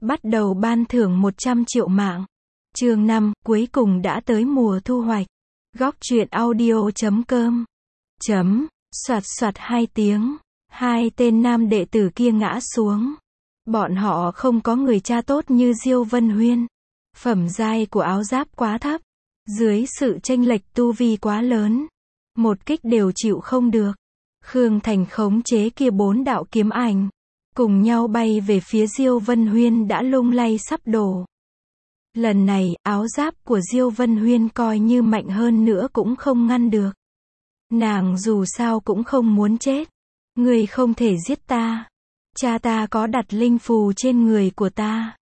bắt đầu ban thưởng 100 triệu mạng. Chương 5, cuối cùng đã tới mùa thu hoạch. Góc truyện audio.com. Soạt soạt 2 tiếng. 2 tên nam đệ tử kia ngã xuống. Bọn họ không có người cha tốt như Diêu Vân Huyên. Phẩm giai của áo giáp quá thấp. Dưới sự chênh lệch tu vi quá lớn. Một kích đều chịu không được. Khương Thành khống chế kia 4 đạo kiếm ảnh. Cùng nhau bay về phía Diêu Vân Huyên đã lung lay sắp đổ. Lần này, áo giáp của Diêu Vân Huyên coi như mạnh hơn nữa cũng không ngăn được. Nàng dù sao cũng không muốn chết. Ngươi không thể giết ta. Cha ta có đặt linh phù trên người của ta.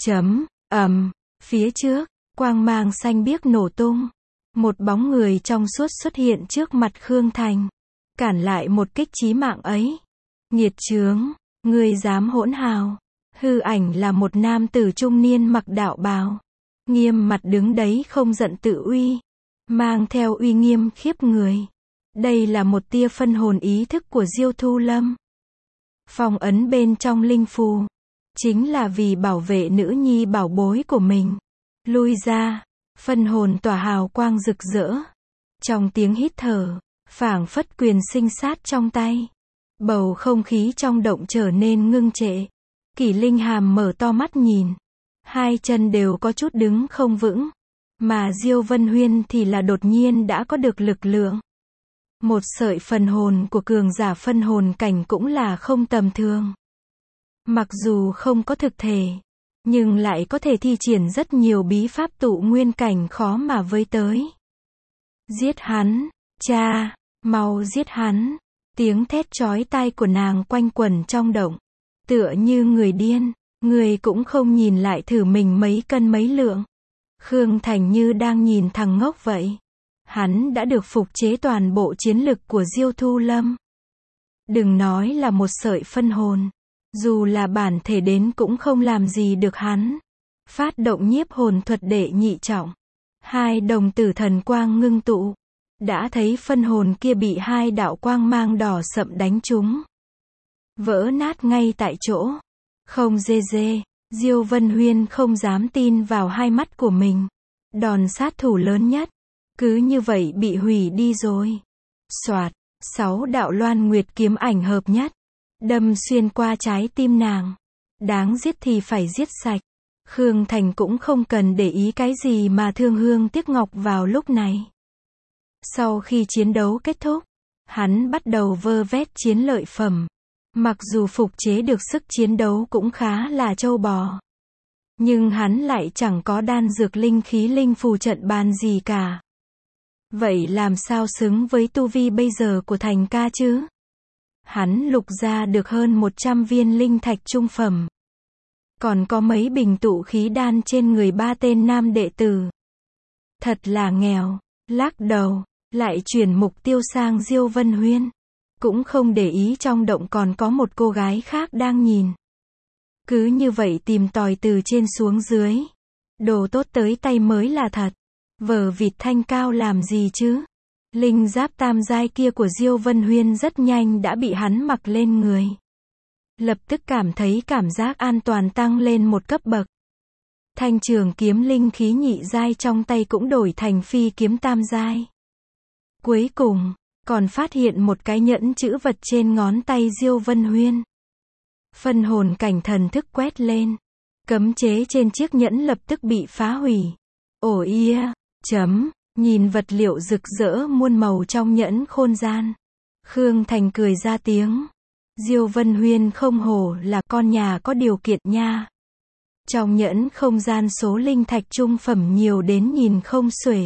Phía trước, quang mang xanh biếc nổ tung. Một bóng người trong suốt xuất hiện trước mặt Khương Thành. Cản lại một kích chí mạng ấy. Nghiệt chướng, ngươi dám hỗn hào. Hư ảnh là một nam tử trung niên mặc đạo bào. Nghiêm mặt đứng đấy không giận tự uy. Mang theo uy nghiêm khiếp người. Đây là một tia phân hồn ý thức của Diêu Thu Lâm. Phong ấn bên trong linh phù. Chính là vì bảo vệ nữ nhi bảo bối của mình. Lui ra. Phân hồn tỏa hào quang rực rỡ. Trong tiếng hít thở. Phảng phất quyền sinh sát trong tay. Bầu không khí trong động trở nên ngưng trệ. Kỷ Linh Hàm mở to mắt nhìn. Hai chân đều có chút đứng không vững. Mà Diêu Vân Huyên thì là đột nhiên đã có được lực lượng. Một sợi phần hồn của cường giả phân hồn cảnh cũng là không tầm thường. Mặc dù không có thực thể, nhưng lại có thể thi triển rất nhiều bí pháp tụ nguyên cảnh khó mà với tới. Giết hắn, cha, mau giết hắn. Tiếng thét chói tai của nàng quanh quẩn trong động. Tựa như người điên, người cũng không nhìn lại thử mình mấy cân mấy lượng. Khương Thành như đang nhìn thằng ngốc vậy. Hắn đã được phục chế toàn bộ chiến lực của Diêu Thu Lâm. Đừng nói là một sợi phân hồn. Dù là bản thể đến cũng không làm gì được hắn. Phát động nhiếp hồn thuật đệ nhị trọng. Hai đồng tử thần quang ngưng tụ. Đã thấy phân hồn kia bị hai đạo quang mang đỏ sậm đánh trúng. Vỡ nát ngay tại chỗ. Không dê. Diêu Vân Huyên không dám tin vào hai mắt của mình. Đòn sát thủ lớn nhất. Cứ như vậy bị hủy đi rồi. Soạt, 6 đạo loan nguyệt kiếm ảnh hợp nhất. Đâm xuyên qua trái tim nàng. Đáng giết thì phải giết sạch. Khương Thành cũng không cần để ý cái gì mà thương hương tiếc ngọc vào lúc này. Sau khi chiến đấu kết thúc, hắn bắt đầu vơ vét chiến lợi phẩm. Mặc dù phục chế được sức chiến đấu cũng khá là trâu bò. Nhưng hắn lại chẳng có đan dược linh khí linh phù trận bàn gì cả. Vậy làm sao xứng với tu vi bây giờ của Thành ca chứ? Hắn lục ra được hơn 100 viên linh thạch trung phẩm. Còn có mấy bình tụ khí đan trên người 3 tên nam đệ tử. Thật là nghèo. Lắc đầu, lại chuyển mục tiêu sang Diêu Vân Huyên. Cũng không để ý trong động còn có một cô gái khác đang nhìn. Cứ như vậy tìm tòi từ trên xuống dưới. Đồ tốt tới tay mới là thật. Vở vịt thanh cao làm gì chứ? Linh giáp tam giai kia của Diêu Vân Huyên rất nhanh đã bị hắn mặc lên người. Lập tức cảm thấy cảm giác an toàn tăng lên một cấp bậc. Thanh trường kiếm linh khí nhị giai trong tay cũng đổi thành phi kiếm tam giai. Cuối cùng, còn phát hiện một cái nhẫn chữ vật trên ngón tay Diêu Vân Huyên. Phân hồn cảnh thần thức quét lên. Cấm chế trên chiếc nhẫn lập tức bị phá hủy. Ồ ia, nhìn vật liệu rực rỡ muôn màu trong nhẫn khôn gian. Khương Thành cười ra tiếng. Diêu Vân Huyên không hổ là con nhà có điều kiện nha. Trong nhẫn không gian số linh thạch trung phẩm nhiều đến nhìn không xuể.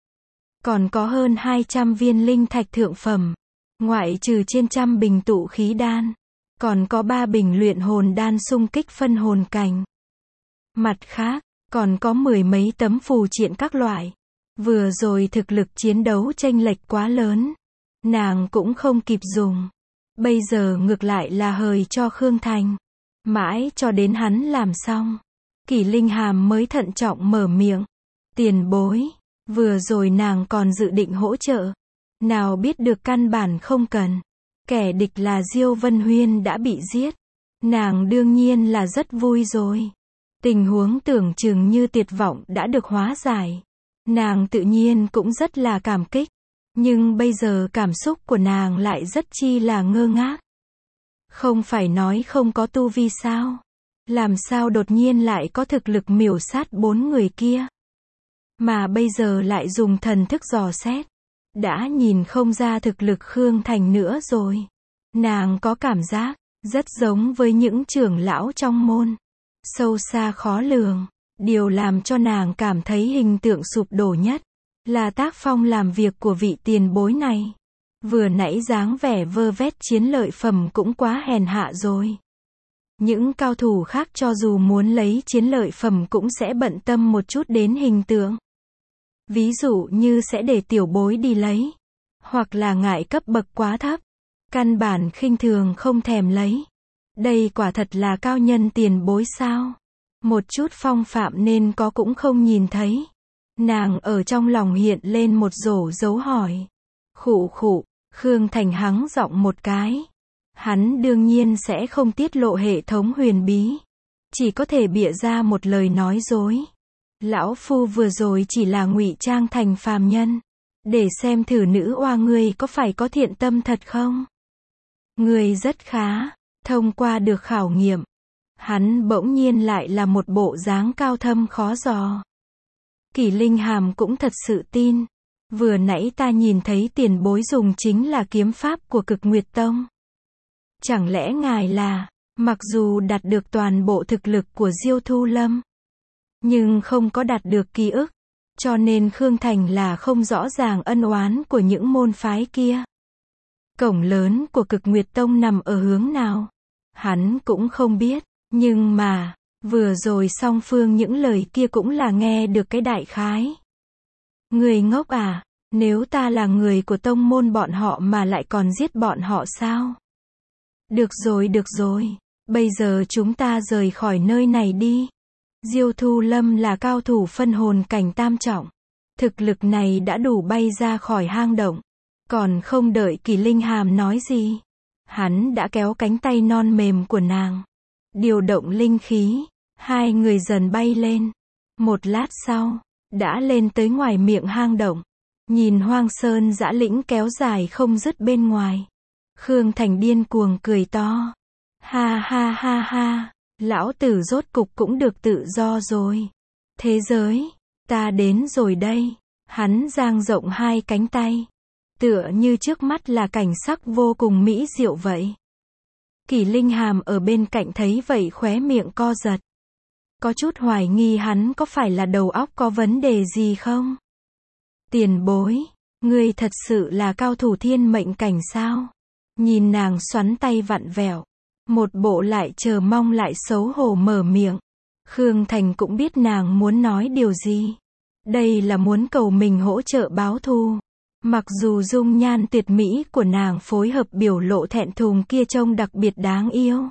Còn có hơn 200 viên linh thạch thượng phẩm. Ngoại trừ trên trăm bình tụ khí đan. Còn có 3 bình luyện hồn đan xung kích phân hồn cảnh. Mặt khác, còn có 10 mấy tấm phù triện các loại. Vừa rồi thực lực chiến đấu chênh lệch quá lớn. Nàng cũng không kịp dùng. Bây giờ ngược lại là hời cho Khương Thành. Mãi cho đến hắn làm xong. Kỷ Linh Hàm mới thận trọng mở miệng. Tiền bối. Vừa rồi nàng còn dự định hỗ trợ. Nào biết được căn bản không cần. Kẻ địch là Diêu Vân Huyên đã bị giết. Nàng đương nhiên là rất vui rồi. Tình huống tưởng chừng như tuyệt vọng đã được hóa giải. Nàng tự nhiên cũng rất là cảm kích. Nhưng bây giờ cảm xúc của nàng lại rất chi là ngơ ngác. Không phải nói không có tu vi sao? Làm sao đột nhiên lại có thực lực miểu sát 4 người kia? Mà bây giờ lại dùng thần thức dò xét. Đã nhìn không ra thực lực Khương Thành nữa rồi. Nàng có cảm giác, rất giống với những trưởng lão trong môn. Sâu xa khó lường. Điều làm cho nàng cảm thấy hình tượng sụp đổ nhất, là tác phong làm việc của vị tiền bối này. Vừa nãy dáng vẻ vơ vét chiến lợi phẩm cũng quá hèn hạ rồi. Những cao thủ khác cho dù muốn lấy chiến lợi phẩm cũng sẽ bận tâm một chút đến hình tượng. Ví dụ như sẽ để tiểu bối đi lấy. Hoặc là ngại cấp bậc quá thấp. Căn bản khinh thường không thèm lấy. Đây quả thật là cao nhân tiền bối sao? Một chút phong phạm nên có cũng không nhìn thấy. Nàng ở trong lòng hiện lên một rổ dấu hỏi. Khụ khụ, Khương Thành hắng giọng một cái. Hắn đương nhiên sẽ không tiết lộ hệ thống huyền bí. Chỉ có thể bịa ra một lời nói dối. Lão phu vừa rồi chỉ là ngụy trang thành phàm nhân. Để xem thử nữ oa ngươi có phải có thiện tâm thật không? Ngươi rất khá, thông qua được khảo nghiệm. Hắn bỗng nhiên lại là một bộ dáng cao thâm khó dò. Kỷ Linh Hàm cũng thật sự tin. Vừa nãy ta nhìn thấy tiền bối dùng chính là kiếm pháp của Cực Nguyệt Tông. Chẳng lẽ ngài là, mặc dù đạt được toàn bộ thực lực của Diêu Thu Lâm, nhưng không có đạt được ký ức, cho nên Khương Thành là không rõ ràng ân oán của những môn phái kia. Cổng lớn của Cực Nguyệt Tông nằm ở hướng nào? Hắn cũng không biết, nhưng mà, vừa rồi song phương những lời kia cũng là nghe được cái đại khái. Người ngốc à, nếu ta là người của tông môn bọn họ mà lại còn giết bọn họ sao? Được rồi, bây giờ chúng ta rời khỏi nơi này đi. Diêu Thu Lâm là cao thủ phân hồn cảnh tam trọng. Thực lực này đã đủ bay ra khỏi hang động. Còn không đợi Kỷ Linh Hàm nói gì, hắn đã kéo cánh tay non mềm của nàng. Điều động linh khí, hai người dần bay lên. Một lát sau, đã lên tới ngoài miệng hang động. Nhìn hoang sơn dã lĩnh kéo dài không dứt bên ngoài. Khương Thành điên cuồng cười to. Ha ha ha ha, lão tử rốt cục cũng được tự do rồi. Thế giới, ta đến rồi đây. Hắn dang rộng hai cánh tay. Tựa như trước mắt là cảnh sắc vô cùng mỹ diệu vậy. Kỷ Linh Hàm ở bên cạnh thấy vậy khóe miệng co giật. Có chút hoài nghi hắn có phải là đầu óc có vấn đề gì không? Tiền bối, ngươi thật sự là cao thủ thiên mệnh cảnh sao? Nhìn nàng xoắn tay vặn vẹo. Một bộ lại chờ mong lại xấu hổ mở miệng. Khương Thành cũng biết nàng muốn nói điều gì. Đây là muốn cầu mình hỗ trợ báo thù. Mặc dù dung nhan tuyệt mỹ của nàng phối hợp biểu lộ thẹn thùng kia trông đặc biệt đáng yêu.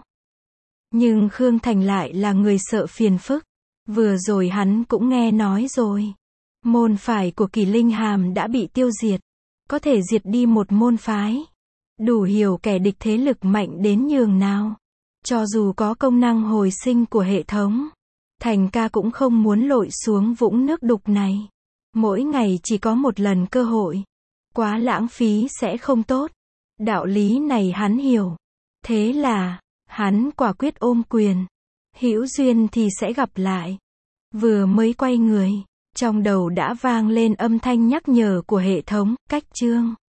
Nhưng Khương Thành lại là người sợ phiền phức. Vừa rồi hắn cũng nghe nói rồi. Môn phái của Kỷ Linh Hàm đã bị tiêu diệt. Có thể diệt đi một môn phái. Đủ hiểu kẻ địch thế lực mạnh đến nhường nào. Cho dù có công năng hồi sinh của hệ thống, Thành ca cũng không muốn lội xuống vũng nước đục này. Mỗi ngày chỉ có một lần cơ hội. Quá lãng phí sẽ không tốt. Đạo lý này hắn hiểu. Thế là, hắn quả quyết ôm quyền. Hữu duyên thì sẽ gặp lại. Vừa mới quay người, trong đầu đã vang lên âm thanh nhắc nhở của hệ thống, cách chương.